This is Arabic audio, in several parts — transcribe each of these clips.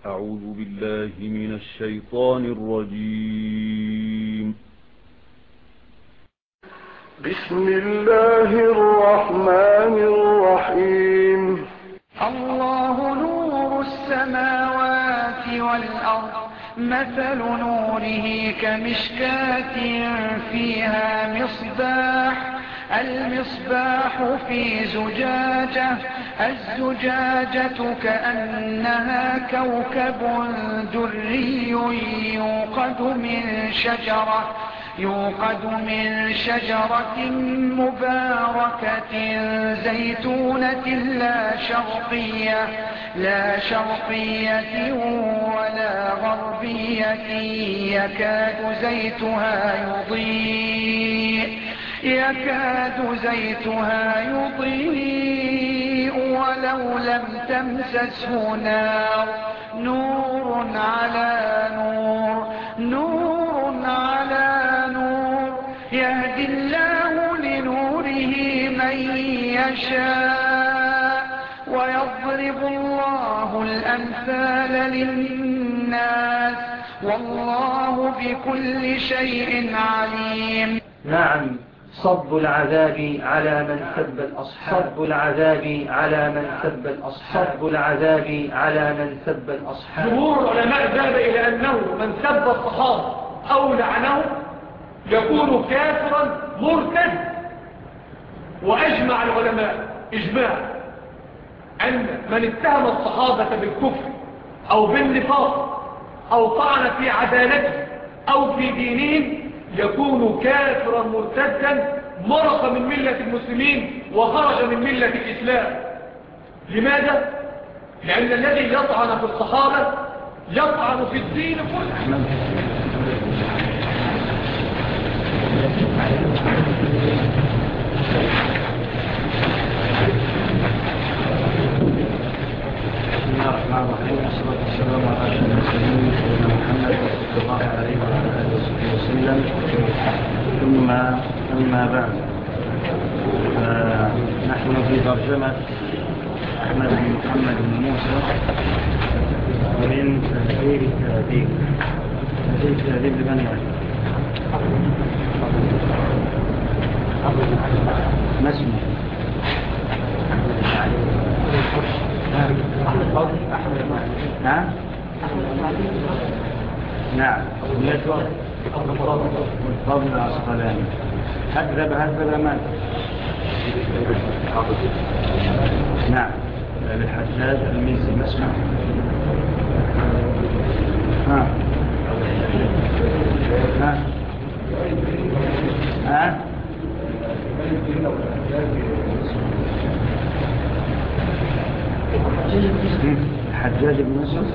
أعوذ بالله من الشيطان الرجيم. بسم الله الرحمن الرحيم. الله نور السماوات والأرض، مثل نوره كمشكاة فيها مصباح، المصباح في زجاجة، الزجاجة كأنها كوكب دري يوقد من شجرة مباركة زيتونة لا شرقية ولا غربية، يكاد زيتها يضيء ولو لم تمسسه نار، نور على نور، يهدي الله لنوره من يشاء، ويضرب الله الأمثال للناس، والله بكل شيء عليم. نعم، صب العذاب على من سب الأصحاب، صب العذاب على من سب الأصحاب، صب العذاب على من سب الأصحاب. جمهور العلماء ذهب إلى أنه من سب الصحابة أو لعنه يكون كافرا مرتد، وأجمع العلماء إجماع أن من اتهم الصحابة بالكفر أو بالنفاق أو طعن في عدالته أو في دينهم يكون كافرا مرتدا، مرق من ملة المسلمين وخرج من ملة الإسلام. لماذا؟ لأن الذي يطعن في الصحابة يطعن في الدين كله. بسم الله الرحمن الرحيم، والصلاة والسلام على أشرف المرسلين سيدنا محمد صلى الله عليه وعلى آله وصحبه وسلم. ثم أما بعد، نحن في ترجمة أحمد بن محمد بن موسى من تهذيب لبني ما اسمه؟ نعم، الفضل العسقلاني. هذب مات. نعم، الحجاج الميزي. ما اسمه؟ الحجاج بن يوسف.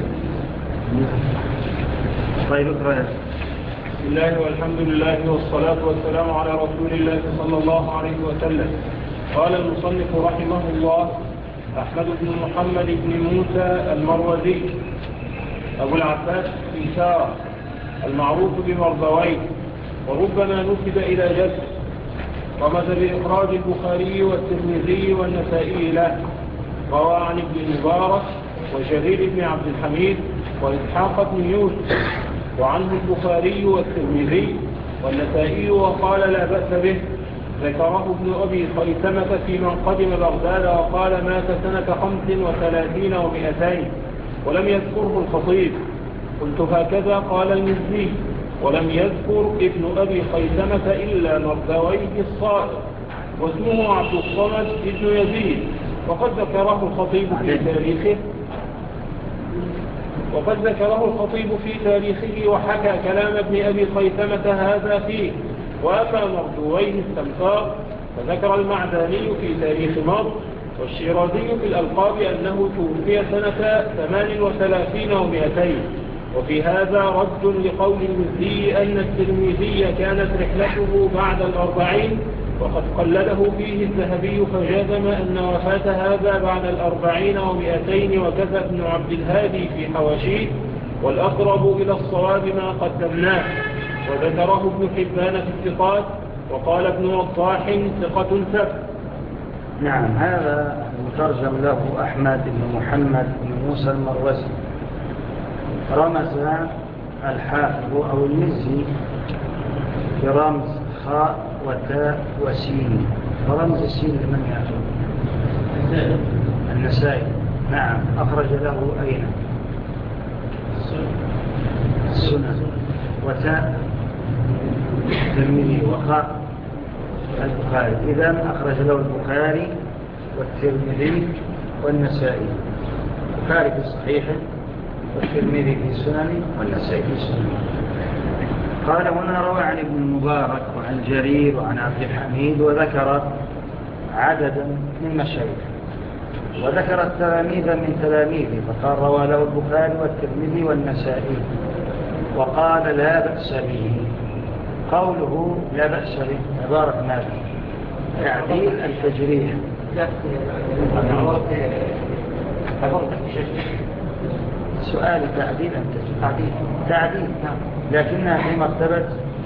طيب اقرأ. بسم الله والحمد لله والصلاة والسلام على رسول الله صلى الله عليه وسلم. قال المصنف رحمه الله: أحمد بن محمد بن موسى المروزي أبو العباس إنشار المعروف بمرضويه، وربما نسب إلى جد، رمز بإخراج البخاري والترمذي والنسائي له، روى عن ابن المبارك وجرير بن عبد الحميد وإسحاق بن يوسف، وعنه البخاري والترمذي والنسائي وقال لا بأس به. ذكره ابن أبي خيثمة في من قدم بغداد وقال مات سنة 35 و200، ولم يذكره الخطيب. قلت هكذا قال المزي، ولم يذكر ابن أبي خيثمة إلا مردويه الصائغ، واسمه عبد الصمد ابن يزيد، وقد ذكره الخطيب في تاريخه وحكى كلام ابن أبي خيثمة هذا فيه. وأما مردويه السمسار فذكر المعداني في تاريخ مصر والشيرازي في الألقاب أنه توفي سنة 38 و200. وفي هذا رد لقول المزي أن الترمذي كانت رحلته بعد 40، وقد قلده فيه الذهبي فجازم أن وفاة هذا بعد 40 و200، وكذا ابن عبد الهادي في حواشيه، والأقرب إلى الصواب ما قدمناه. وذكره ابن حبان في الثقات، وقال ابن وضاح ثقة ثبت. نعم، هذا المترجم له أحمد بن محمد بن موسى المروزي، رمز الحافظ أو المزي برمز خاء وتاء وسين، ورمز السين لمن يأخذ؟ النسائي. نعم. أخرج له أين؟ السنن. وتاء الترمذي وخاء البخاري. إذن أخرج له البخاري والترمذي والنسائي. البخاري في صحيحه، والترمذي في سننه، والنسائي في سننه. قال هنا روى عن ابن المبارك وعن جرير وعن عبد الحميد، وذكر عددا من مشايخه، وذكر التلاميذ من تلاميذه، فقال روى له البخاري والترمذي والنسائي، وقال لا بأس به. قوله لا بأس به عبارة ماذا؟ تعديل التجريح. سؤال تعديل التجريح. تعديل لكنها في مرتبة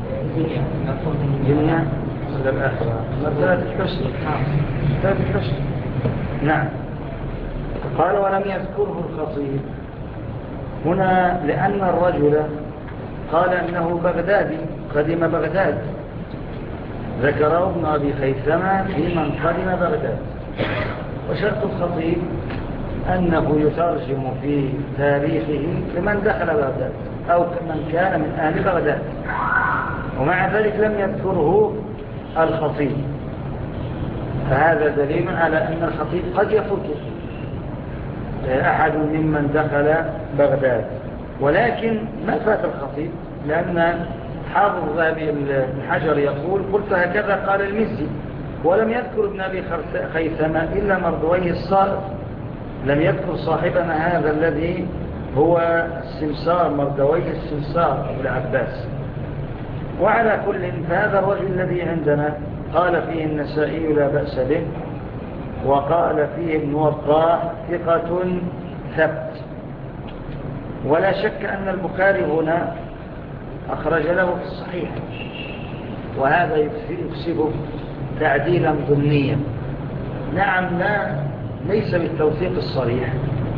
دنيا ولا الآخرة؟ مرتبة الحسن. مرتبة الحسن. نعم. قال ولم يذكره الخطيب هنا لأن الرجل قال أنه بغدادي قدم بغداد، ذكره ابن أبي خيثمة في من قدم بغداد. وشرط الخطيب أنه يترجم في تاريخه لمن دخل بغداد أو من كان من أهل بغداد، ومع ذلك لم يذكره الخطيب، فهذا دليل على أن الخطيب قد يفوته أحد ممن دخل بغداد. ولكن ما فات الخطيب، لأن حافظ ذهبي الحجر يقول قلت هكذا قال المزي، ولم يذكر ابن أبي خيثمة إلا مردويه الصائب، لم يذكر صاحبنا هذا الذي هو السمسار، مردويه السمسار أبو العباس. وعلى كل فهذا الرجل الذي عندنا قال فيه النسائي لا بأس به، وقال فيه ابن وضاح ثقة ثبت. ولا شك أن البخاري هنا أخرج له في الصحيح، وهذا يكسبه تعديلا ضمنيا. نعم، ليس بالتوثيق الصريح،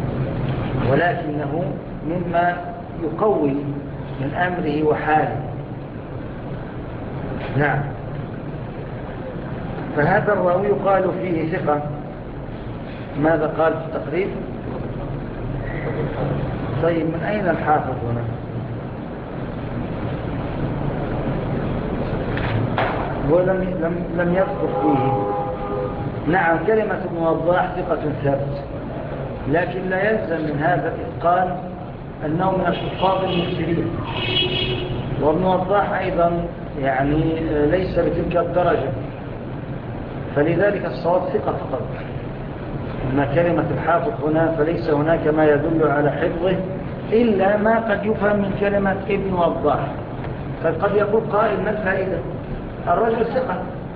ولكنه مما يقوي من أمره وحاله. نعم. فهذا الراوي يقال فيه ثقة. ماذا قال في التقريب؟ طيب من أين الحافظ هنا؟ لم يذكر فيه. نعم، كلمة ابن وضاح ثقة ثابت، لكن لا يلزم من هذا الإتقان أنه من الحفاظ المكثرين، وابن وضاح أيضا يعني ليس بتلك الدرجة، فلذلك الصواب ثقة فقط. أما كلمة الحافظ هنا فليس هناك ما يدل على حفظه إلا ما قد يفهم من كلمة ابن وضاح. فقد يقول قائل ما الفائدة؟ الرجل ثقة،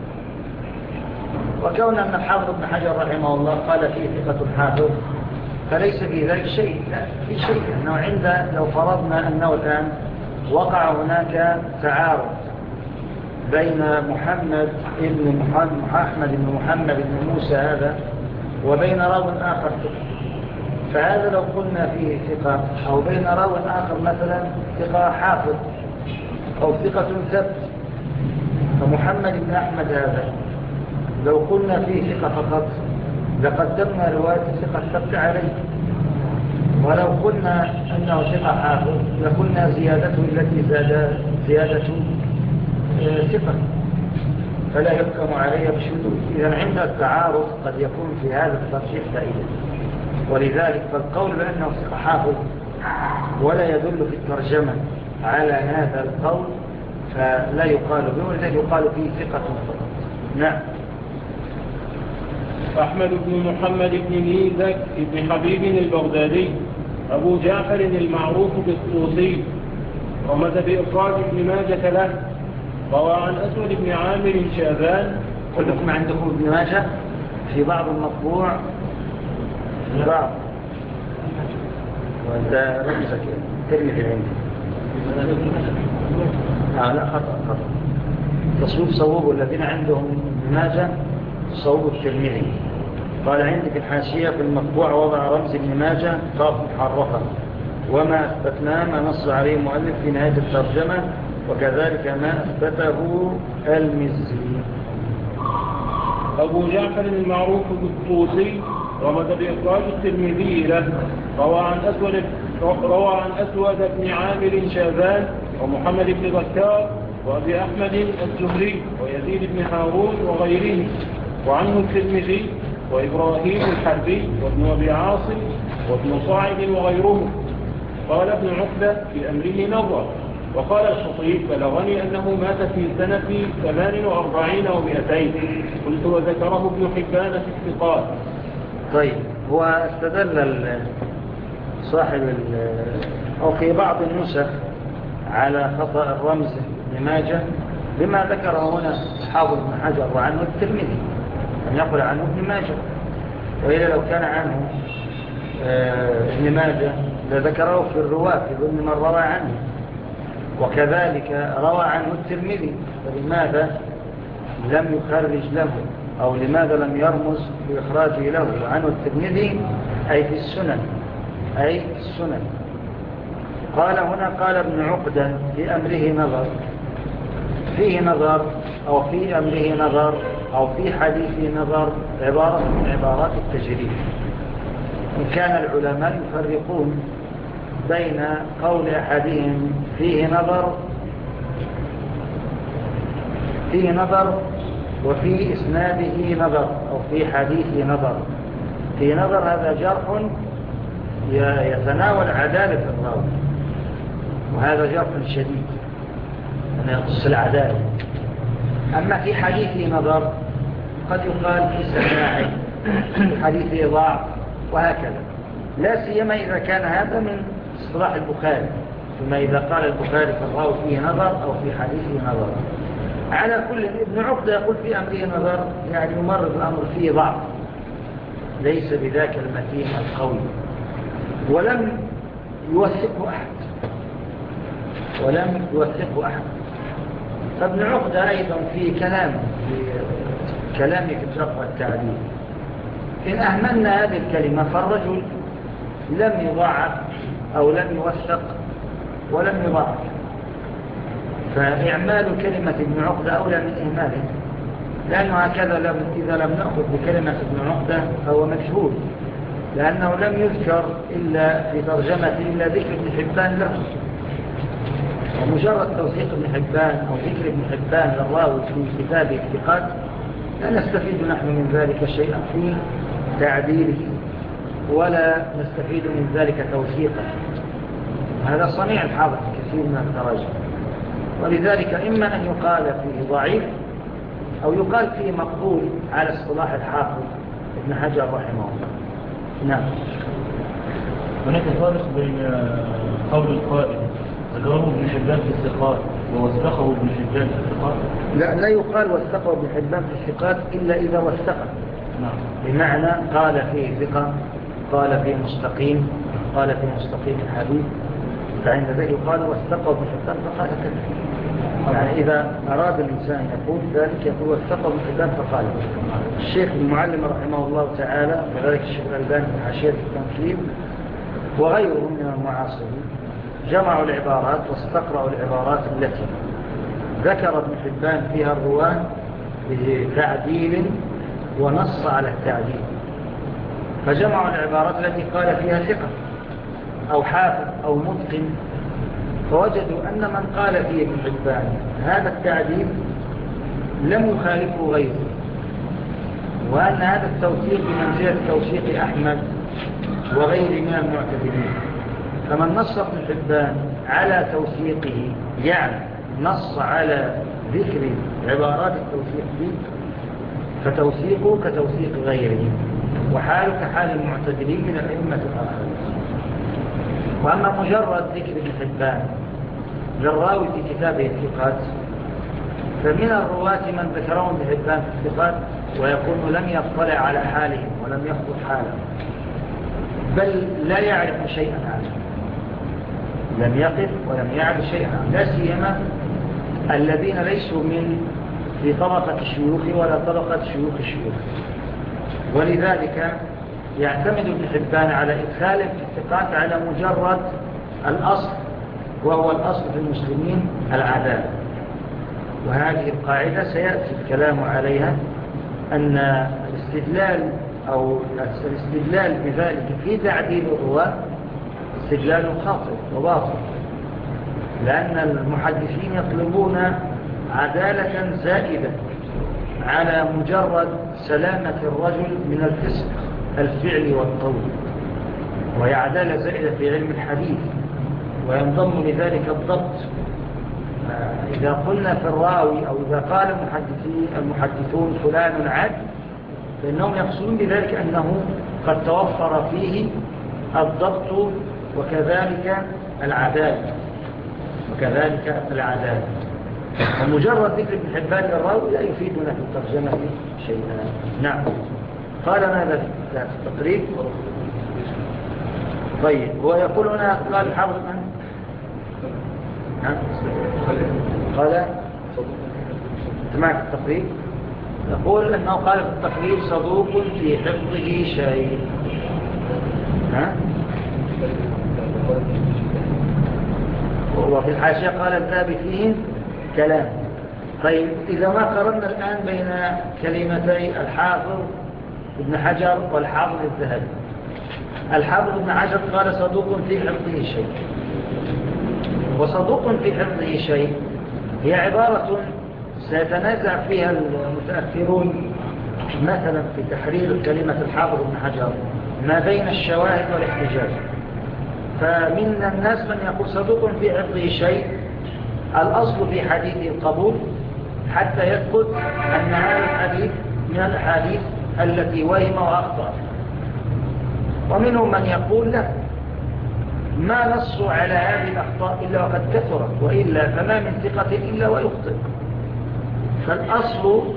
وكون أن الحافظ ابن حجر رحمه الله قال فيه ثقة حافظ فليس في ذلك شيء. لا، في شيء أنه لو فرضنا أنه الآن وقع هناك تعارض بين محمد أحمد بن محمد بن موسى هذا وبين راو آخر، فهذا لو قلنا فيه ثقة، أو بين راو آخر مثلا ثقة حافظ أو ثقة ثبت، فمحمد بن أحمد هذا لو قلنا فيه ثقة فقط لقدمنا رواية ثقة ثبت عليه، ولو قلنا أنه ثقة حافظ لقلنا زيادته التي زيادة ثقة، فلا يحكم عليها بشذوذ. إذا عند التعارض قد يكون في هذا الترجيح فائدة، ولذلك فالقول بأنه ثقة حافظ ولا يدل في الترجمة على هذا القول فلا يقال به، ولذلك يقال فيه ثقة فقط. نعم. أحمد بن محمد بن ميزك بن حبيب البغدادي أبو جعفر المعروف بالطوسي، رمز بإخراج ابن ماجة له. روى عن أسود بن عامر شابان. كلكم عندكم ابن ماجة في بعض المطبوع، في بعض، وإذا رمزك ترمي في عندي. لا، خطأ. تصويب صوبوا الذين عندهم ابن ماجة صوب الترمذي. قال عندي في الحاشية في المطبوع وضع رمز ابن ماجة قاف محرفة، وما أثبتناه ما نص عليه المؤلف في نهاية الترجمة، وكذلك ما أثبته المزي. أبو جعفر المعروف بالطوسي رمز بإخراج الترمذي له. روى عن أسود بن عامر شاذان ومحمد بن بكار وأبي أحمد الزهري ويزيد بن هارون وغيره، وعنه الترمذي وإبراهيم الحربي وابن أبي عاصم وابن صاعد وغيرهم. قال ابن عقبة في أمره نظر. وقال الخطيب بلغني أنه مات في سنة 48 و200. قلت وذكره ابن حبان في الثقات. طيب، هو استدل صاحب أو في بعض النسخ على خطأ الرمز ابن ماجه بما ذكره هنا حافظ بن حجر وعنه الترمذي، أن يقول عنه ابن ماجه، وإلا لو كان عنه ابن ماجه لذكره في الرواة في ضمن من روى عنه، وكذلك روى عنه الترمذي، فلماذا لم يخرج له أو لماذا لم يرمز بإخراجه له عنه الترمذي أي في السنن، أي في السنن. قال هنا قال ابن عقدة في أمره نظر، فيه نظر أو في أمره نظر أو في حديثه نظر عبارة من عبارات التجريد. إن كان العلماء يفرقون بين قول أحدهم فيه نظر وفي إسناده نظر أو في حديثه نظر. في نظر هذا جرح يتناول عدالة الراوي، وهذا جرح شديد أن يقص العدالة. أما في حديثه نظر قد يقال في سماعه، في حديثه ضعف، وهكذا. لا سيما إذا كان هذا من اصطلاح البخاري، ثم إذا قال البخاري في الراوي فيه نظر أو في حديثه نظر. على كل ابن عقدة يقول في أمره نظر، يعني يمرض الأمر فيه ضعف، ليس بذاك المتين القوي، ولم يوثقه أحد. فابن عقدة أيضا في كلامه في الجرح والتعديل، إن أهملنا هذه الكلمة فالرجل لم يضاعف أو لم يوثق ولم يضاعف، فإعمال كلمة ابن عقدة أولى من إهماله، لأنه هكذا إذا لم نأخذ بكلمة ابن عقدة فهو مجهول، لأنه لم يذكر إلا في ترجمة إلا ذكر ابن حبان له، ومجرد توثيق ابن حبان أو ذكر ابن حبان للراوي في كتابه الثقات لا نستفيد نحن من ذلك شيئا في تعديله، ولا نستفيد من ذلك توثيقا. هذا صنيع الحافظ كثير من التراجم، ولذلك إما أن يقال فيه ضعيف أو يقال فيه مقبول على اصطلاح الحافظ ابن حجر رحمه الله. نعم. هناك فارق بين قول القائل ذكره ابن حبان في الثقات ووثقه ابن حبان في الثقات. لا يقال وثقه ابن حبان في الثقات إلا إذا وثقه. نعم. بمعنى قال فيه ثقة، قال فيه مستقيم، قال فيه مستقيم الحديث، فعند ذلك يقال وثقه ابن حبان فقال كذا. يعني إذا أراد الإنسان يقول ذلك يقول وثقه ابن حبان فقال. الشيخ المعلم رحمه الله تعالى وذلك الشيخ الألباني في حاشية التمثيل وغيرهم من المعاصرين جمعوا العبارات واستقرأوا العبارات التي ذكر ابن حبان فيها الرواه بتعديل ونص على التعديل، فجمعوا العبارات التي قال فيها ثقة أو حافظ أو متقن، فوجدوا أن من قال فيه ابن حبان هذا التعديل لم يخالفه غيره، وأن هذا التوثيق بمنزلة توثيق أحمد وغير من المعتدلين. فمن نص ابن حبان على توثيقه يعني نص على ذكر عبارات التوثيق دي، فتوثيقه كتوثيق غيره، وحاله كحال المعتدلين من الأئمة الآخرين. وأما مجرد ذكر ابن حبان للراوي في كتابه الثقات، فمن الرواة من ذكرهم ابن حبان في الثقات ويكون لم يطلع على حالهم ولم يخطط حالهم، بل لا يعرف شيئا عنه، لم يقف ولم يعرف شيئا عنه، لا سيما الذين ليسوا من في طبقة الشيوخ ولا طبقة شيوخ الشيوخ. ولذلك يعتمد ابن حبان على إدخاله في الثقات على مجرد الأصل، وهو الأصل في المسلمين العدالة. وهذه القاعدة سيأتي الكلام عليها، أن الاستدلال بذلك في تعديل الرواة استدلال خاطئ وباطل، لأن المحدثين يطلبون عدالة زائدة على مجرد سلامة الرجل من الفسق الفعلي والقول، وهي عدالة زائدة في علم الحديث، وينضم لذلك الضبط. إذا قلنا في الراوي أو إذا قال المحدثون فلان عدل، فإنهم يقصدون بذلك أنه قد توفر فيه الضبط وكذلك العدالة. ومجرد ذكر ابن حبان للراوي لا يفيدنا في الترجمة شيئا. نعم. قال ماذا في التقريب؟ طيب، هو يقول هنا قال الحافظ قال سمعت التقريب، يقول أنه قال في التقريب صدوق في حفظه شيء. وفي الحاشية قال الذهبي فيه كلام. طيب، إذا ما قررنا الآن بين كلمتي الحافظ ابن حجر والحافظ الذهبي، الحافظ ابن حجر قال صدوق في حفظه شيء، وصدوق في حفظه شيء هي عبارة سيتنازع فيها المتأخرون مثلا في تحرير كلمة الحافظ ابن حجر ما بين الشواهد والاحتجاج. فمن الناس من يقول صدوق في حفظه شيء، الأصل في حديثه القبول حتى يثبت أن هذا الحديث من الأحاديث التي وهم وأخطأ. ومنهم من يقول لا، ما نصوا على هذه الأخطاء إلا وقد كثرت، وإلا فما من ثقة إلا ويخطئ. فالأصل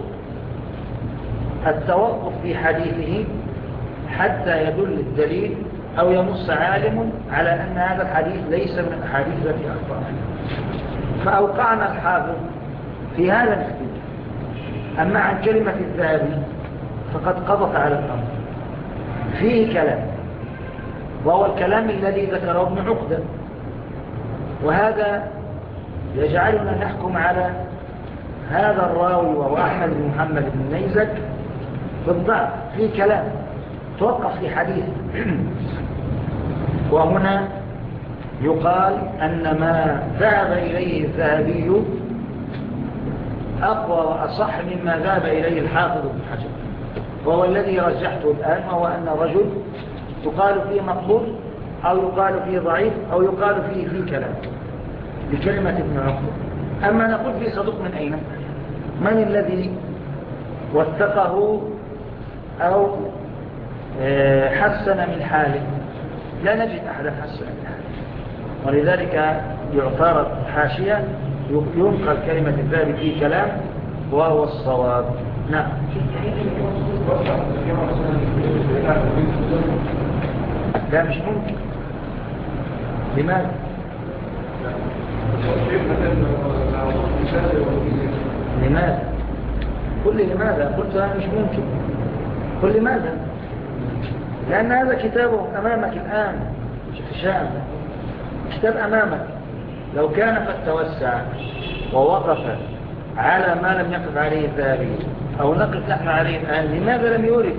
التوقف في حديثه حتى يدل الدليل أو ينص عالم على أن هذا الحديث ليس من الأحاديث التي أخطأ فيها. فأوقعنا الحافظ في هذا الاختلاف. أما عن كلمة الذهبي فقد قضت على الأمر، فيه كلام، وهو الكلام الذي ذكره ابن عقدة، وهذا يجعلنا نحكم على هذا الراوي وهو أحمد بن محمد بن نيزك بالضعف، فيه كلام توقف في حديث. وهنا يقال أن ما ذهب إليه الذهبي أقوى وأصح مما ذهب إليه الحافظ بن حجر، وهو الذي رجحته الآن، وهو أن الرجل يقال فيه مقبول أو يقال فيه ضعيف أو يقال فيه كلام بكلمة ابن عقدة. أما نقول فيه صدوق من أين؟ من الذي وثقه أو حسن من حاله؟ لا نجد أحد حسن من حاله، ولذلك يعترض حاشية ينقل كلمة الذهبي في كلام وهو الصواب. نعم. لا، مش ممكن. لماذا؟ لماذا قلت أنا مش ممكن. قل لماذا؟ لأن هذا كتابه أمامك الآن، شام كتاب أمامك. لو كان قد توسع ووقف على ما لم يقف عليه الذهبي أو نقف نحن عليه الآن، لماذا لم يورد؟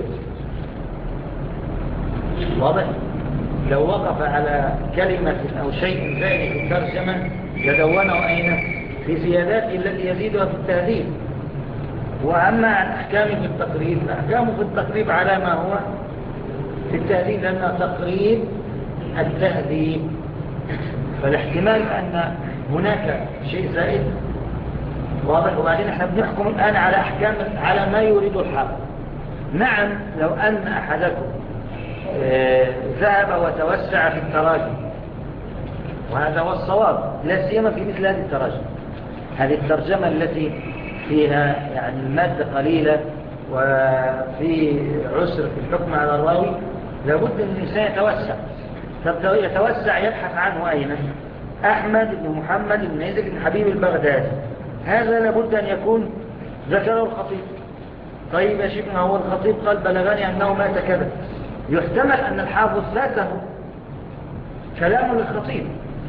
واضح؟ لو وقف على كلمة أو شيء زائد في الترجمة لدونه أين؟ في زياداته التي يزيدها في التهذيب. وأما عن أحكامه في التقريب، أحكامه في التقريب على ما هو في التهذيب، لأنه تقريب التهذيب، فالاحتمال أن هناك شيء زائد واضح. وبعدين احنا بنحكم الآن على أحكام على ما يريد الحافظ. نعم، لو أن أحدكم ذهب وتوسع في التراجم، وهذا هو الصواب، لا سيما في مثل هذه التراجم، هذه الترجمة التي فيها يعني المادة قليلة وفي عسر في الحكم على الراوي، لابد أن الإنسان يتوسع يبحث عنه أين؟ أحمد بن محمد بن نيزك بن حبيب البغدادي، هذا لابد أن يكون ذكره الخطيب. طيب يا شيخنا، هو الخطيب قال بلغني أنه مات كذا، يحتمل أن الحافظ فاته كلام للخطيب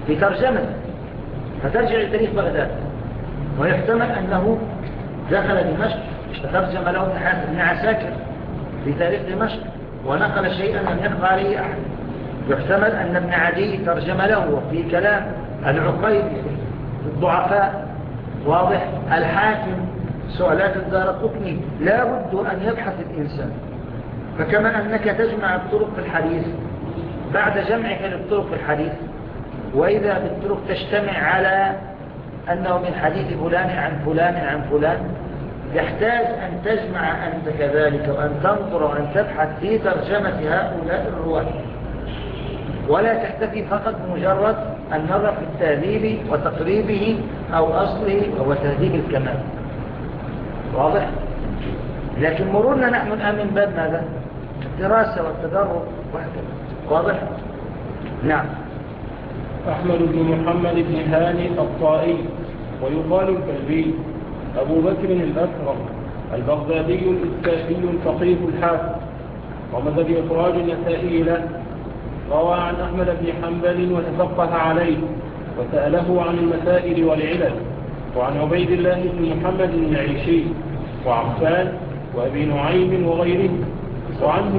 في ترجمة، فترجع لتاريخ بغداد، ويحتمل أنه دخل دمشق فترجم له ابن عساكر في تاريخ دمشق ونقل شيئا لم يقف عليه أحد. يحتمل أن ابن عدي ترجم له وفي كلام العقيد الضعفاء واضح. الحاكم سؤالات الدارقطني لا بد أن يبحث الإنسان. فكما أنك تجمع الطرق في الحديث بعد جمعك للطرق في الحديث، وإذا بالطرق تجتمع على أنه من حديث فلان عن فلان عن فلان، يحتاج أن تجمع أنت كذلك وأن تنظر وأن تبحث في ترجمة هؤلاء الرواة، ولا تكتفي فقط بمجرد النظر في التهذيب وتقريبه أو أصله وتهذيب الكمال. واضح؟ لكن مرورنا نحن الآن من باب ماذا؟ الدراسة والتدرب وهكذا. واضح؟ نعم. أحمد بن محمد بن هاني الطائي ويقال الكلبي، أبو بكر الأكرم البغدادي الإسكافي الفقيه الحافظ، ومد بإخراج النسائي له. روى عن أحمد بن حنبل وتفقه عليه وسأله عن المسائل والعلل، وعن عبيد الله بن محمد العيشي وعفان وأبي نعيم وغيرهم. وعنه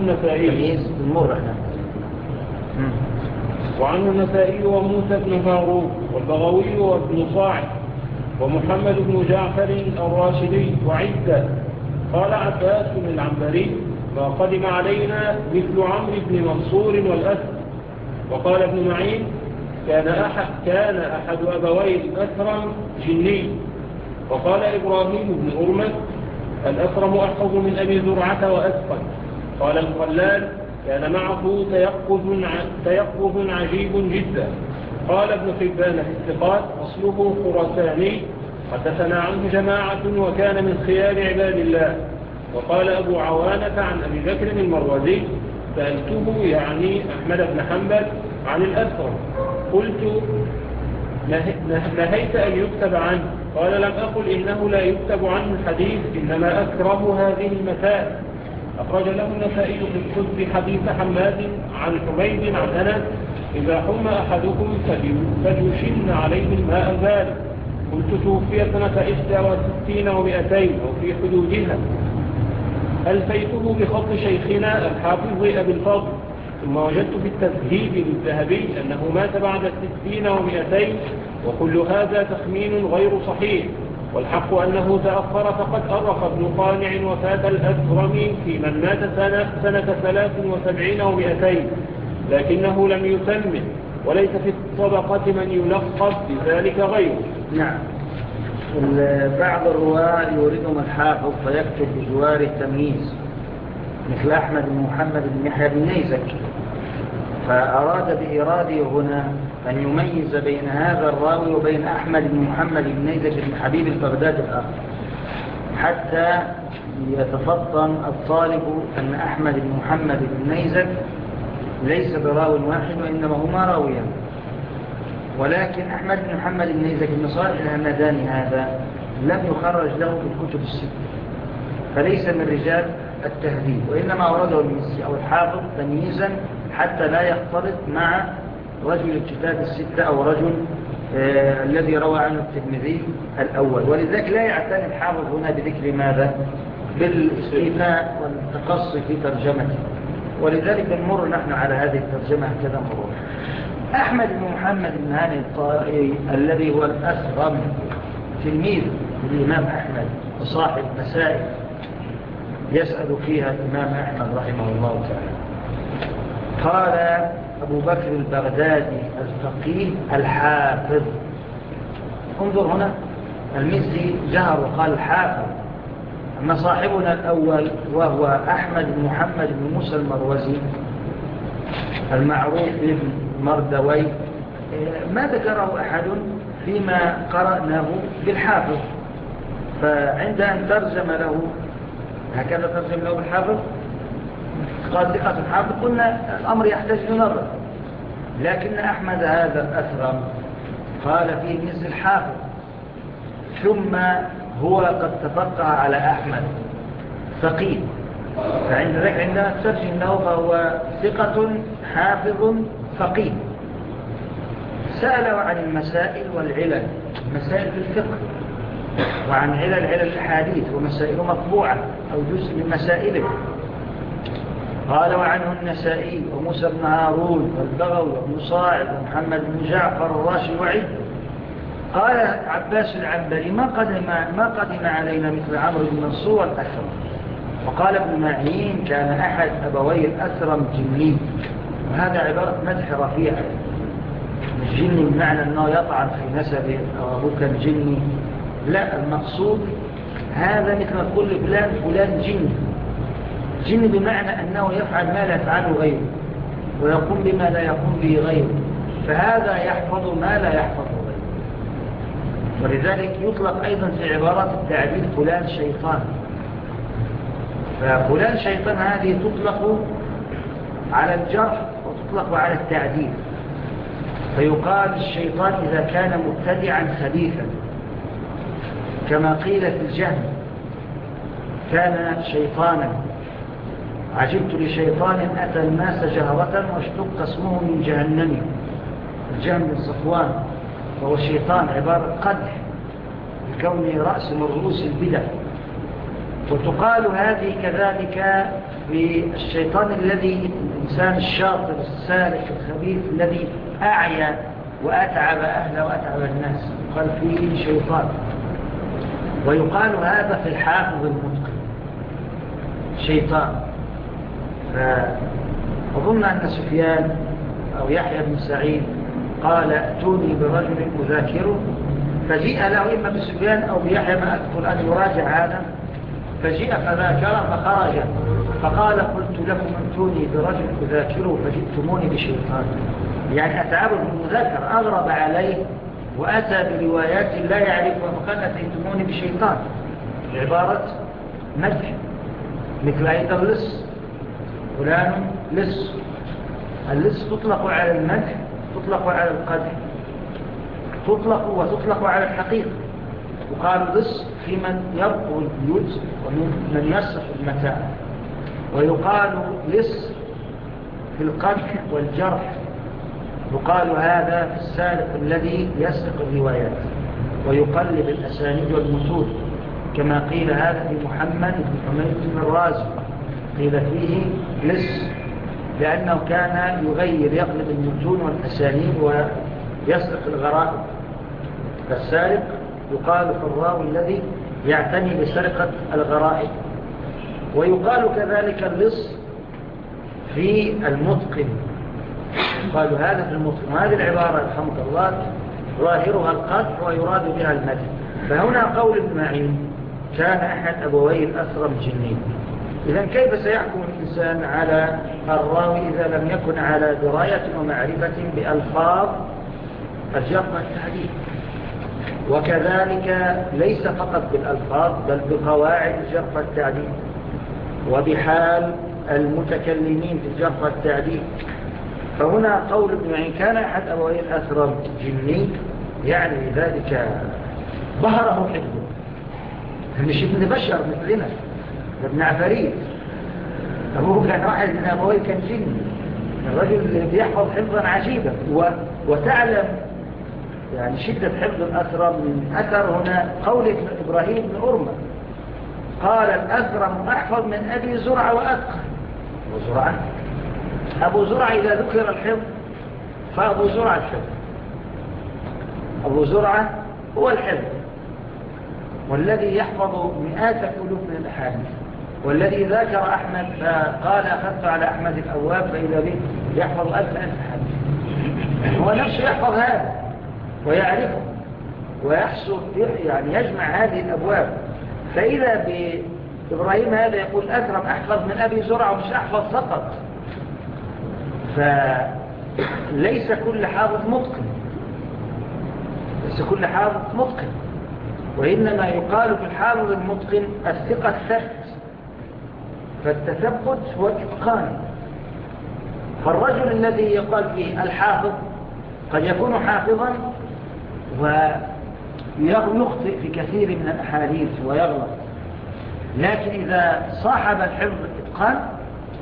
النسائي وموسى بن هارون والبغوي وابن صاعد ومحمد بن جعفر الراشدي وعدة. قال عباس العنبري: ما قدم علينا مثل عمرو بن منصور والأسد. وقال ابن معين: كان أحد أبوي الأكرم جني. وقال إبراهيم بن أرمد: الأكرم أحفظ من أبي زرعة وأسقل. قال الخلال: كان معه تيقظ عجيب جدا. قال ابن حبان في الثقات: أصله خراساني، حدثنا عنه جماعة وكان من خيار عباد الله. وقال أبو عوانة عن أبي بكر المروزي: سألته يعني أحمد بن حنبل عن الأكرم، قلت: نهيت أن يكتب عنه؟ قال: لم أقل إنه لا يكتب عنه الحديث، إنما أكره هذه المسائل. أخرج له النسائي في القدس حديث حماد عن حميد عن أنس: إذا حم أحدكم فليشن عليه الماء البارد. قلت: توفي سنة 61 و200 أو في حدودها. ألفيته بخط شيخنا الحافظ أبي الفضل، ثم وجدت في التذهيب للذهبي أنه مات بعد 60 و200، وكل هذا تخمين غير صحيح، والحق أنه تأخر. فقد أرخ ابن قانع وفاة الأكرم في من مات سنة 73 و200، لكنه لم يسمه، وليس في الطبقة من يلقب بذلك غيره. نعم. بعض الرواة يوردهم الحافظ فيكتب بجوار التمييز، مثل أحمد بن محمد بن يحيى بن نيزك، فأراد بإراده هنا أن يميز بين هذا الراوي وبين أحمد بن محمد بن نيزك بن حبيب البغداد الآخر، حتى يتفطن الطالب أن أحمد بن محمد بن نيزك ليس براو واحد وإنما هما راويان. ولكن أحمد بن محمد بن نيزك بن صالح الهمداني هذا لم يخرج له في الكتب الستة، فليس من رجال التهذيب، وإنما أورده المسي أو الحافظ تمييزا حتى لا يختلط مع رجل الكتاب الستة أو رجل الذي روى عنه الترمذي الأول. ولذلك لا يعتني الحافظ هنا بذكر ماذا؟ بالاستيفاء والتقصي في ترجمته، ولذلك نمر نحن على هذه الترجمة كذا مرور. أحمد بن محمد بن هاني الطائي الذي هو الأثرم تلميذ الإمام أحمد وصاحب مسائل يسأل فيها الإمام أحمد رحمه الله تعالى. قال أبو بكر البغدادي الفقيه الحافظ. انظر هنا، المزي جهر وقال الحافظ، أما صاحبنا الأول وهو أحمد بن محمد بن موسى المروزي المعروف بابن مردوي ما ذكره أحد فيما قرأناه بالحافظ، فعند أن ترجم له هكذا ترجم له بالحافظ قال ثقة الحافظ، قلنا الأمر يحتاج لنظر. لكن أحمد هذا الأثرم قال فيه مثل الحافظ، ثم هو قد تفقه على أحمد فقيه، فعند ذلك عندما ترجم له فهو ثقة حافظ فقيه. فسأله عن المسائل والعلل، مسائل في الفقه، وعن علل الحديث ومسائل مطبوعة أو جزء من مسائله. قال وعنه النسائي وموسى بن هارون والبغوي وابن صاعد ومحمد بن جعفر الراشي وعيد. قال عباس العنبري ما قدم علينا مثل عمرو بن منصور الأثرم. وقال ابن معين كان أحد أبوي الأثرم جني، وهذا عبارة مدح رفيع. الجن بمعنى أنه يطعن في نسبه أو أبوه كان جني، لا، المقصود هذا مثل ما تقول فلان جني. جن بمعنى أنه يفعل ما لا يفعله غيره ويقوم بما لا يقوم به غيره، فهذا يحفظ ما لا يحفظ غيره. ولذلك يطلق أيضا في عبارات التعبير فلان شيطان. ففلان شيطان هذه تطلق على الجرح وتطلق على التعديل. فيقال الشيطان إذا كان مبتدعا خبيثا، كما قيل في الجهم كان شيطانا. عجبت لشيطان أتى الناس جهرة واشتق اسمه من جهنم. الجهم بن صفوان وهو شيطان، عبارة قدح بكونه رأس من رؤوس البدع. وتقال هذه كذلك في الشيطان الذي الإنسان الشاطر السالك الخبيث الذي أعيا وأتعب أهله وأتعب الناس، قال فيه شيطان. ويقال هذا في الحافظ المتقن شيطان. فأظن أن سفيان أو يحيى بن سعيد قال ائتوني برجل أذاكره، فجيء له إما بسفيان أو بيحيى، ما أذكر أن يراجع هذا، فجيء فذاكره فخرج فقال قلت لكم ائتوني برجل أذاكره فجئتموني بشيطان. يعني أتعبه بالمذاكرة، أغرب عليه وأتى بروايات لا يعرفها فقال أتيتموني بشيطان. عبارة مدح. مثل أيضا لص، فلان لص. اللص تطلق على المدح، تطلق على القدح، تطلق وتطلق على الحقيقة. وقال لص في من يرقو البيوت ومن يصف المتاع. ويقال لص في القدح والجرح. يقال هذا في السارق الذي يسرق الروايات ويقلب الأسانيد والمتون، كما قيل هذا في محمد بن حميد بن الرازي، قيل فيه لص لأنه كان يغير، يقلب المتون والأسانيد ويسرق الغرائب. فالسارق يقال في الراوي الذي يعتني بسرقة الغرائب. ويقال كذلك اللص في المتقن، قالوا هذا في المتقن. وهذه العبارة رحمك الله ظاهرها القدح ويراد بها المدح. فهنا قول ابن معين كان أحد أبوي الأثرم جنين. إذن كيف سيحكم الإنسان على الراوي إذا لم يكن على دراية ومعرفة بألفاظ الجرح والتعديل؟ وكذلك ليس فقط بالألفاظ بل بقواعد الجرح والتعديل وبحال المتكلمين في الجرح والتعديل. فهنا قول ابن معين كان أحد أبوي الأثرم جني، يعني ذلك ظهره حفظه، مش ابن بشر مثلنا، ابن عفريت. أبوه كان واحد من أبوي كان جني، الرجل بيحفظ حفظا عجيبا. وتعلم يعني شدة حفظ الأثرم من أثر هنا قول إبراهيم بن أرمى قال الأثرم أحفظ من أبي زرعة وأتقن. وزرعة أبو زرعة إذا ذكر الحفظ فأبو زرعة الحفظ، أبو زرعة هو الحفظ، والذي يحفظ مئات الألوف من الأحاديث، والذي ذاكر أحمد فقال أخذت على أحمد الأواب فإذا به يحفظ 1000 حديث. هو نفسه يحفظ هذا ويعرفه ويحصل، يعني يجمع هذه الأبواب. فإذا بإبراهيم هذا يقول أثرم أحفظ من أبي زرعة، ومش أحفظ فقط. فليس كل حافظ متقن، ليس كل حافظ متقن، وإنما يقال في الحافظ المتقن الثقة الثبت. فالتثبت هو الإتقان. فالرجل الذي يقال فيه الحافظ قد يكون حافظا ويخطئ في كثير من الأحاديث ويغلط، لكن إذا صاحب الحفظ الإتقان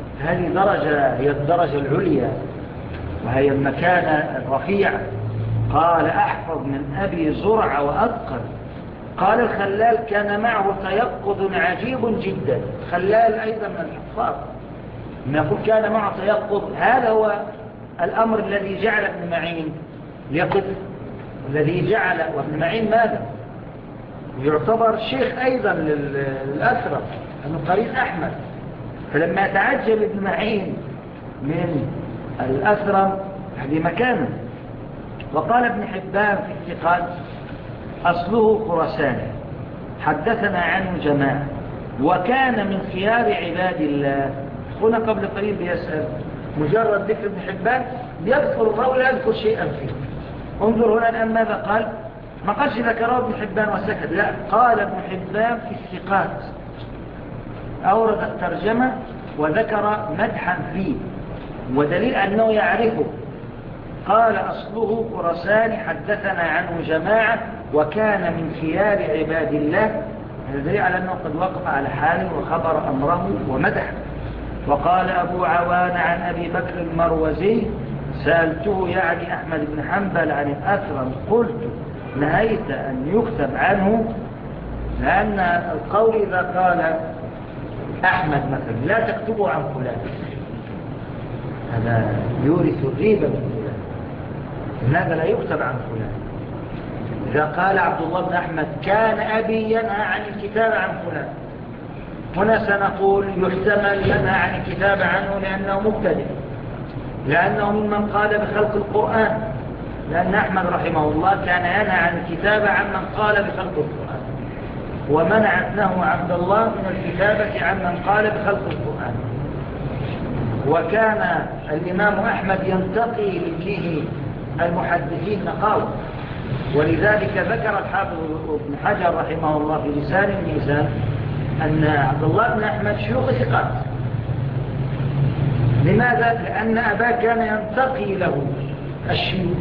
هذه درجة هي الدرجة العليا، وهي المكانة الرفيعة قال أحفظ من أبي زرع وأتقن. قال الخلال كان معه تيقظ عجيب جدا. خلال أيضا من الحفاظ نقول كان معه تيقظ. هذا هو الأمر الذي جعل ابن معين يقظ، الذي جعل وابن معين ماذا يعتبر شيخ أيضا للأثرم أنه قرين أحمد. فلما تعجب ابن معين من الأثرم هذه مكانه. وقال ابن حبان في الثقات أصله خراساني حدثنا عنه جماعة وكان من خيار عباد الله. هنا قبل قليل بيسأل مجرد ذكر ابن حبان يذكر الراوي لا يذكر شيئا فيه. انظر هنا الآن ماذا قال. ما قالش ذكره ابن حبان وسكت، لا قال ابن حبان في الثقات أورد الترجمة وذكر مدحا فيه ودليل أنه يعرفه. قال أصله خراساني حدثنا عنه جماعة وكان من خيار عباد الله. هذا دليل على أنه قد وقف على حاله وخبر أمره ومدح. وقال أبو عوان عن أبي بكر المروزي سألته يعني أحمد بن حنبل عن الأثرم قلت نهيت أن يكتب عنه، لأن القول إذا قال أحمد مثلا لا تكتبه عن فلان هذا يورث الريبة من فلان، لماذا لا يكتب عن فلان؟ إذا قال عبد الله بن أحمد كان أبي ينهى عن الكتاب عن فلان، هنا سنقول يحتمل ينهى عن الكتاب عنه لأنه مبتدئ، لأنه ممن قال بخلق القرآن، لأن أحمد رحمه الله كان ينهى عن الكتابة عمن قال بخلق القرآن، ومنعت له عبد الله من الكتابة عمن قال بخلق القرآن. وكان الإمام أحمد ينتقي لفيه المحدثين نقاوة، ولذلك ذكر الحافظ ابن حجر رحمه الله في لسان الميزان أن عبد الله بن أحمد شيوخ ثقات. لماذا؟ لأن أباه كان ينتقي له الشيوخ،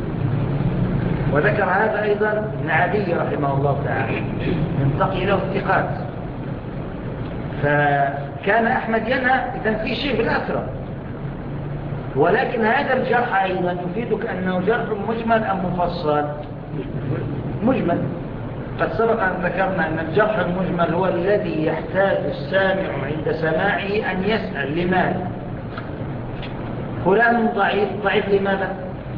وذكر هذا أيضا ابن عدي رحمه الله تعالى ينتقي له الثقات. فكان أحمد ينهى إذن في شيء في الأثرة، ولكن هذا الجرح أيضا يفيدك أنه جرح مجمل أم مفصل؟ مجمل. قد سبق أن ذكرنا أن الجرح المجمل هو الذي يحتاج السامع عند سماعه أن يسأل لماذا؟ فلان ضعيف، ضعيف لماذا؟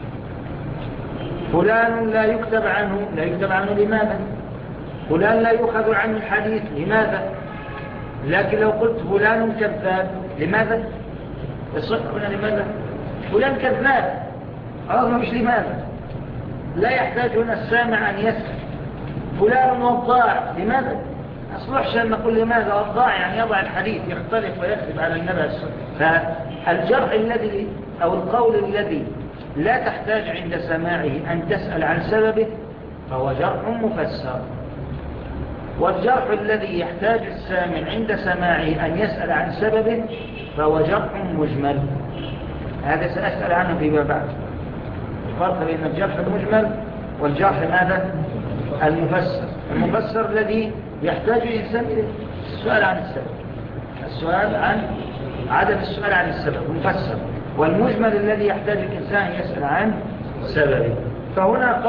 فلان لا يكتب عنه لماذا؟ فلان لا يؤخذ عنه الحديث لماذا؟ لكن لو قلت فلان كذاب لماذا؟ يصح هنا لماذا؟ فلان كذاب أظن مش لماذا؟ لا يحتاج هنا السامع أن يسأل. فلان وضاع لماذا؟ أصلحش أن نقول لماذا وضاع يعني يضع الحديث يختلف ويكذب على النبي. فالجرح الذي أو القول الذي لا تحتاج عند سماعه أن تسأل عن سببه فهو جرح مفسر، والجرح الذي يحتاج السامع عند سماعه أن يسأل عن سببه فهو جرح مجمل. هذا سأسأل عنه فيما بعد، الفرق بين الجرح المجمل والجرح ماذا؟ المفسر. المفسر الذي يحتاج الإنسان إلى السؤال عن السبب، السؤال عن عدم السؤال عن السبب مفسر، والمجمل الذي يحتاج الإنسان يسأل عن سببه. فهنا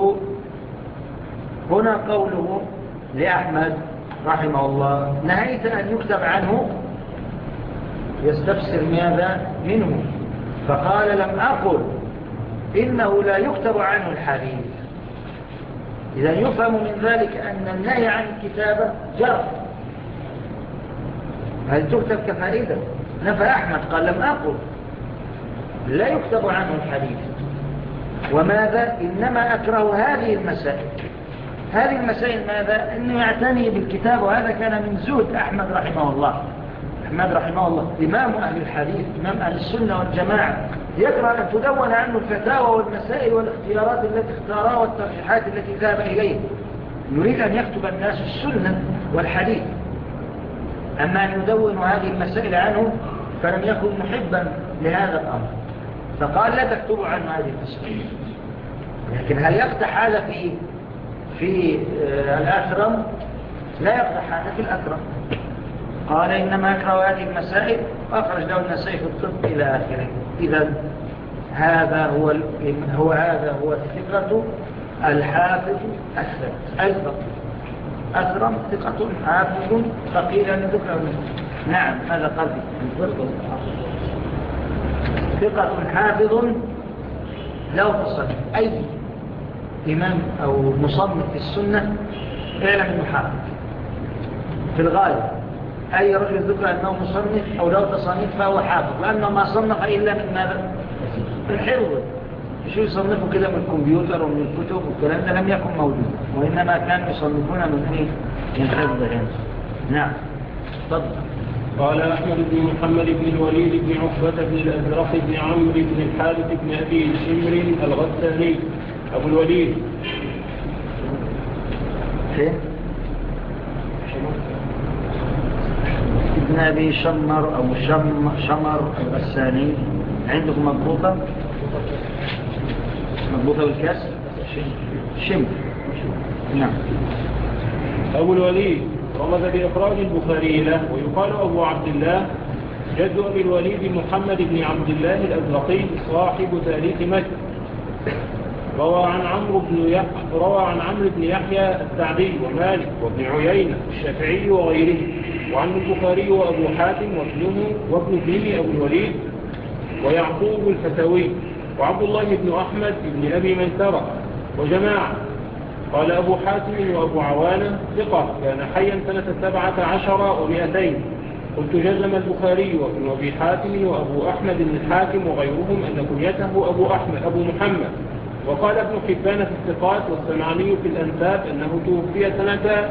قوله لأحمد رحمه الله نهيت أن يكتب عنه يستفسر ماذا منه، فقال لم أقل إنه لا يكتب عنه الحديث. إذا يفهم من ذلك أن النهي عن الكتابة جرح، هل تكتب كفائدة؟ نفى أحمد قال لم أقل لا يكتب عنه الحديث، وماذا؟ إنما أكره هذه المسائل. هذه المسائل ماذا؟ أنه يعتني بالكتاب، وهذا كان من زهد أحمد رحمه الله. أحمد رحمه الله إمام أهل الحديث، إمام أهل السنة والجماعة، يكره أن تدون عنه الفتاوى والمسائل والاختيارات التي اختارها والترجيحات التي ذهب إليه. يريد أن يكتب الناس السنة والحديث، أما أن يدون هذه المسائل عنه فلم يكن محبا لهذا الأمر، فقال لا تكتبوا عنه هذه المسائل. لكن هل يقدح هذا في الأثرم؟ لا يقدح هذا في الأثرم. قال إنما أكره هذه المسائل وأخرج له النسائي في الطب إلى آخره. إذا هذا هو الثقة الحافظ الثبت أثرم ثقة حافظ فقيل أن ذكر. نعم هذا قلبي ثقة حافظ لو تصل أي إمام أو مصنف في السنة اعلم أنه حافظ في الغالب. أي رجل ذكر أنه مصنف أو لو تصنف فهو حافظ، لأنه ما صنف إلا من ماذا؟ من حفظه. شو يصنفوا كده من الكمبيوتر ومن الكتب والكلام ده لم يكن موجود، وإنما كانوا يصنفون من إيه؟ من حفظه يعني. نعم تفضل. قال أحمد بن محمد بن الوليد بن عقبة بن الأزرق بن عمرو بن الحارث بن أبي شمر الغساني أبو الوليد. فين؟ ابن أبي شمر أو شمر الغساني. عندكم مضبوطة بالكسر؟ شمر. نعم. أبو الوليد رمز بإخراج البخاري له، ويقال أبو عبد الله جد أبي الوليد محمد بن عبد الله الأزرقي صاحب تاريخ مكة. روى عن عمرو بن يحيى السعدي ومالك وابن عيينة الشافعي وغيره، وعن البخاري وأبو حاتم وابن ابنه أبو الوليد ويعقوب الفتوي وعبد الله بن أحمد بن أبي ميسرة وجماعة. قال أبو حاتم وأبو عوانة ثقة كان حيا سنة 17 و200. قلت جزم البخاري وابن أبي حاتم وأبو أحمد بن الحاكم وغيرهم أن كنيته أبو محمد. وقال ابن حبان في الثقات والسمعاني في الأنساب أنه توفي سنة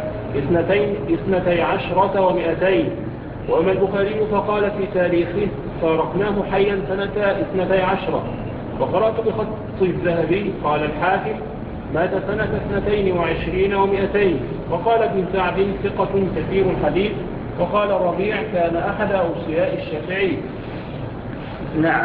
12 و200. وأما البخاري فقال في تاريخه فارقناه حيا سنة 12. وقرأت بخط الذهبي قال الحاكم مات سنة 22 و200. وقال ابن سعد ثقة كثير الحديث. وقال الربيع كان أحد أوصياء الشافعي. نعم.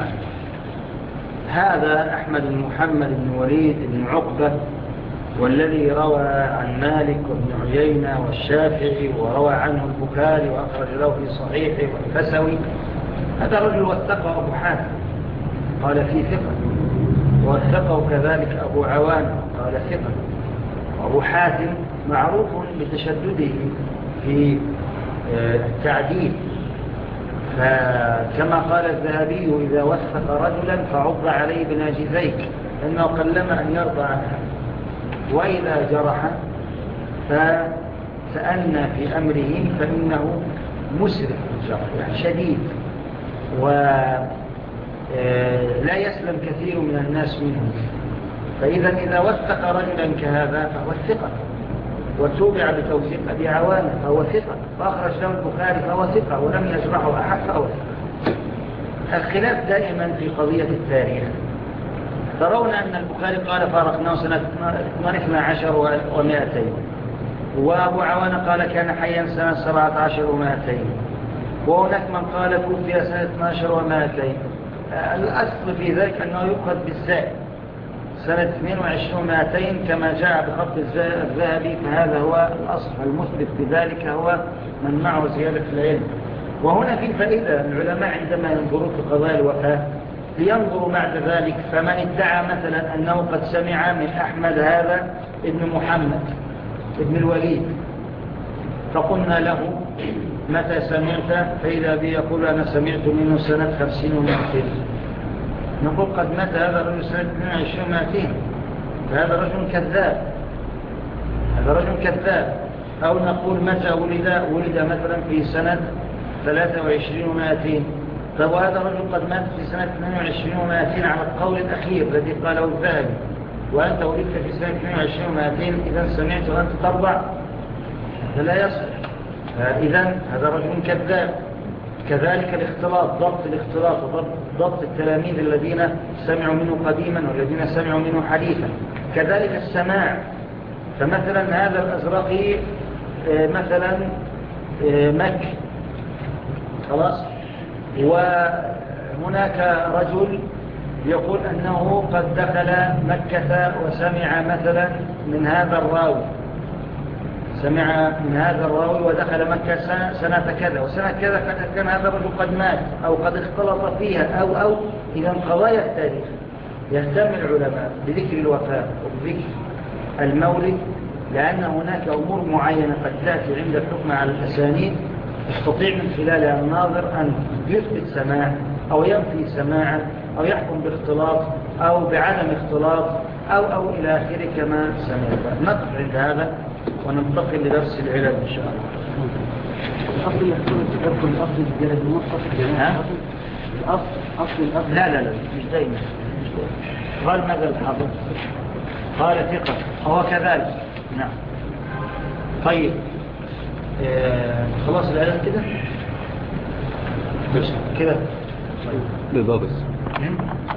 هذا أحمد بن محمد بن وليد بن عقبة، والذي روى عن مالك وابن عيينة والشافعي وروى عنه البخاري وأخرج له في صحيحه والفسوي. هذا رجل وثقه أبو حاتم قال في ثقة، ووثقه كذلك أبو عوان قال ثقة. أبو حاتم معروف بتشدده في التعديل، فكما قال الذهبي إذا وثق رجلا فعض عليه بناجذيك، لأنه قلما أن يرضى عنها. وإذا جرح فتأنى في أمره فإنه مسرف الجرح يعني شديد، ولا يسلم كثير من الناس منه. إذا وثق رجلا كهذا فهو الثقة، وتوبع بتوثيق أبي عوانة فهو ثقة، وأخرج له البخاري فهو ثقة، ولم يجرحه أحد فهو ثقة. الخلاف دائما في قضية التاريخ. ترون أن البخاري قال فارقناه سنة 12 و200، وأبو عوانة قال كان حيا سنة 17 و200، وهناك من قال توفي سنة 12 و200. الأصل في ذلك أنه يؤخذ بالزائد سنة 22 و200 كما جاء بخط الذهبي، فهذا هو الأصل. المثبت بذلك هو من معه زيادة العلم. وهنا في فائدة، العلماء عندما ينظروا في قضايا الوفاة لينظروا بعد ذلك. فمن ادعى مثلا أنه قد سمع من أحمد هذا ابن محمد ابن الوليد، فقلنا له متى سمعت؟ فإذا بي يقول أنا سمعت منه سنة 50 و200. نقول قد مات هذا الرجل سنة 22 و200، فهذا رجل كذاب، هذا رجل كذاب. أو نقول متى ولد مثلا في سنة 23 و200، طب وهذا الرجل قد مات في سنة 22 و200 على القول الأخير الذي قاله الذهبي، وأنت ولدت في سنة 22 و200، إذا سمعت وأنت ترضع، فلا يصح. إذن هذا رجل كذاب. كذلك الاختلاط، ضبط الاختلاط وضبط التلاميذ الذين سمعوا منه قديما والذين سمعوا منه حديثا. كذلك السماع، فمثلا هذا الأزرقي مثلا مكة خلاص، وهناك رجل يقول أنه قد دخل مكة وسمع مثلا من هذا الراوي، سمع من هذا الراوي ودخل مكة سنة كذا وسنة كذا، كان هذا الرجل قد مات أو قد اختلط فيها أو إذا قضايا التاريخ يهتم العلماء بذكر الوفاة وبذكر المولد، لأن هناك أمور معينة قد تأتي عند الحكم على الأسانيد يستطيع من خلالها الناظر أن يثبت سماع أو ينفي سماعا أو يحكم باختلاط أو بعدم اختلاط أو إلى آخره كما سنرى. نقف عند هذا وننتقل لدرس العلل إن شاء الله. الأصل يحتمل تدخل الأصل الجلد أصل الأصل لا مش دايما. قال ماذا الحافظ؟ قال ثقة هو كذلك. نعم. طيب خلاص العلل كده بس كده. طيب.